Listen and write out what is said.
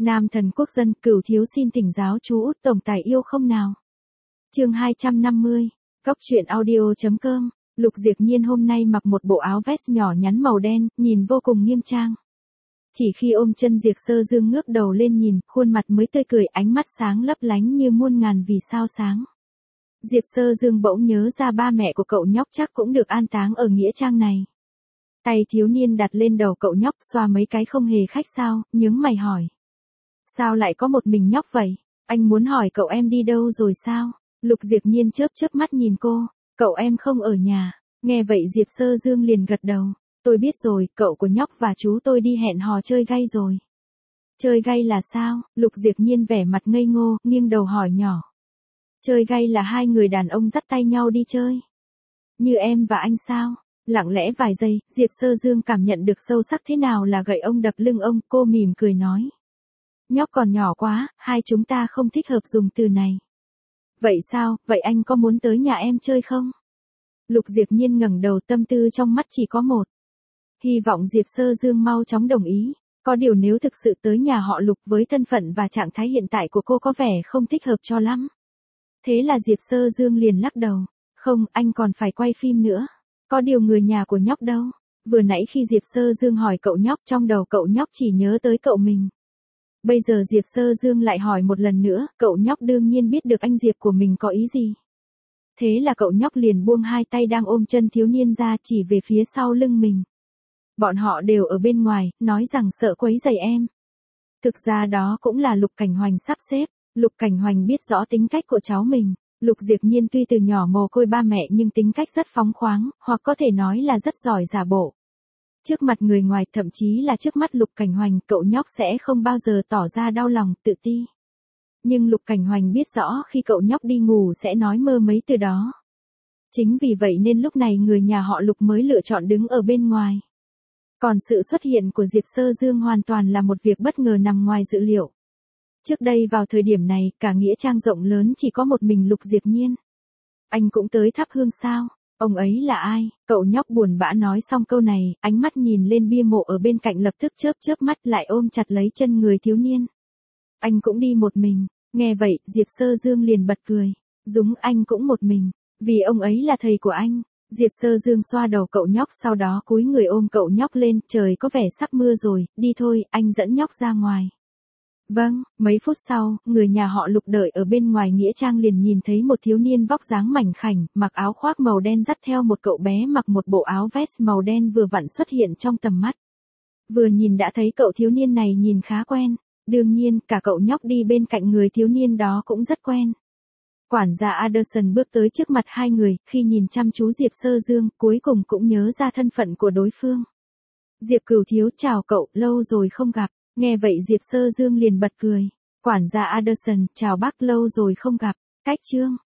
Nam thần quốc dân, Cửu thiếu xin thỉnh giáo chú Út tổng tài yêu không nào. Chương 250. Cóc truyện audio.com. Lục Diệp Nhiên hôm nay mặc một bộ áo vest nhỏ nhắn màu đen, nhìn vô cùng nghiêm trang. Chỉ khi ôm chân Diệp Sơ Dương ngước đầu lên nhìn, khuôn mặt mới tươi cười, ánh mắt sáng lấp lánh như muôn ngàn vì sao sáng. Diệp Sơ Dương bỗng nhớ ra ba mẹ của cậu nhóc chắc cũng được an táng ở nghĩa trang này. Tay thiếu niên đặt lên đầu cậu nhóc xoa mấy cái không hề khách sao, nhướng mày hỏi. Sao lại có một mình nhóc vậy? Anh muốn hỏi cậu em đi đâu rồi sao? Lục Diệp Nhiên chớp chớp mắt nhìn cô, cậu em không ở nhà. Nghe vậy Diệp Sơ Dương liền gật đầu. Tôi biết rồi, cậu của nhóc và chú tôi đi hẹn hò chơi gay rồi. Chơi gay là sao? Lục Diệp Nhiên vẻ mặt ngây ngô, nghiêng đầu hỏi nhỏ. Chơi gay là hai người đàn ông dắt tay nhau đi chơi. Như em và anh sao? Lặng lẽ vài giây, Diệp Sơ Dương cảm nhận được sâu sắc thế nào là gậy ông đập lưng ông, cô mỉm cười nói. Nhóc còn nhỏ quá, hai chúng ta không thích hợp dùng từ này. Vậy sao, vậy anh có muốn tới nhà em chơi không? Lục Diệp Nhiên ngẩng đầu, tâm tư trong mắt chỉ có một. Hy vọng Diệp Sơ Dương mau chóng đồng ý. Có điều nếu thực sự tới nhà họ Lục với thân phận và trạng thái hiện tại của cô có vẻ không thích hợp cho lắm. Thế là Diệp Sơ Dương liền lắc đầu. Không, anh còn phải quay phim nữa. Có điều người nhà của nhóc đâu? Vừa nãy khi Diệp Sơ Dương hỏi cậu nhóc, trong đầu cậu nhóc chỉ nhớ tới cậu mình. Bây giờ Diệp Sơ Dương lại hỏi một lần nữa, cậu nhóc đương nhiên biết được anh Diệp của mình có ý gì. Thế là cậu nhóc liền buông hai tay đang ôm chân thiếu niên ra, chỉ về phía sau lưng mình. Bọn họ đều ở bên ngoài, nói rằng sợ quấy rầy em. Thực ra đó cũng là Lục Cảnh Hoành sắp xếp. Lục Cảnh Hoành biết rõ tính cách của cháu mình. Lục Diệp Nhiên tuy từ nhỏ mồ côi ba mẹ nhưng tính cách rất phóng khoáng, hoặc có thể nói là rất giỏi giả bộ. Trước mặt người ngoài, thậm chí là trước mắt Lục Cảnh Hoành, cậu nhóc sẽ không bao giờ tỏ ra đau lòng, tự ti. Nhưng Lục Cảnh Hoành biết rõ khi cậu nhóc đi ngủ sẽ nói mơ mấy từ đó. Chính vì vậy nên lúc này người nhà họ Lục mới lựa chọn đứng ở bên ngoài. Còn sự xuất hiện của Diệp Sơ Dương hoàn toàn là một việc bất ngờ nằm ngoài dự liệu. Trước đây vào thời điểm này, cả nghĩa trang rộng lớn chỉ có một mình Lục Diệp Nhiên. Anh cũng tới thắp hương sao? Ông ấy là ai? Cậu nhóc buồn bã nói xong câu này, ánh mắt nhìn lên bia mộ ở bên cạnh lập tức chớp chớp mắt lại ôm chặt lấy chân người thiếu niên. Anh cũng đi một mình. Nghe vậy, Diệp Sơ Dương liền bật cười. Đúng, anh cũng một mình. Vì ông ấy là thầy của anh. Diệp Sơ Dương xoa đầu cậu nhóc, sau đó cúi người ôm cậu nhóc lên. Trời có vẻ sắp mưa rồi, đi thôi, anh dẫn nhóc ra ngoài. Vâng, mấy phút sau, người nhà họ Lục đợi ở bên ngoài nghĩa trang liền nhìn thấy một thiếu niên vóc dáng mảnh khảnh, mặc áo khoác màu đen dắt theo một cậu bé mặc một bộ áo vest màu đen vừa vặn xuất hiện trong tầm mắt. Vừa nhìn đã thấy cậu thiếu niên này nhìn khá quen, đương nhiên cả cậu nhóc đi bên cạnh người thiếu niên đó cũng rất quen. Quản gia Anderson bước tới trước mặt hai người, khi nhìn chăm chú Diệp Sơ Dương, cuối cùng cũng nhớ ra thân phận của đối phương. Diệp Cửu thiếu, chào cậu, lâu rồi không gặp. Nghe vậy Diệp Sơ Dương liền bật cười. Quản gia Anderson, chào bác, lâu rồi không gặp. Cách chương.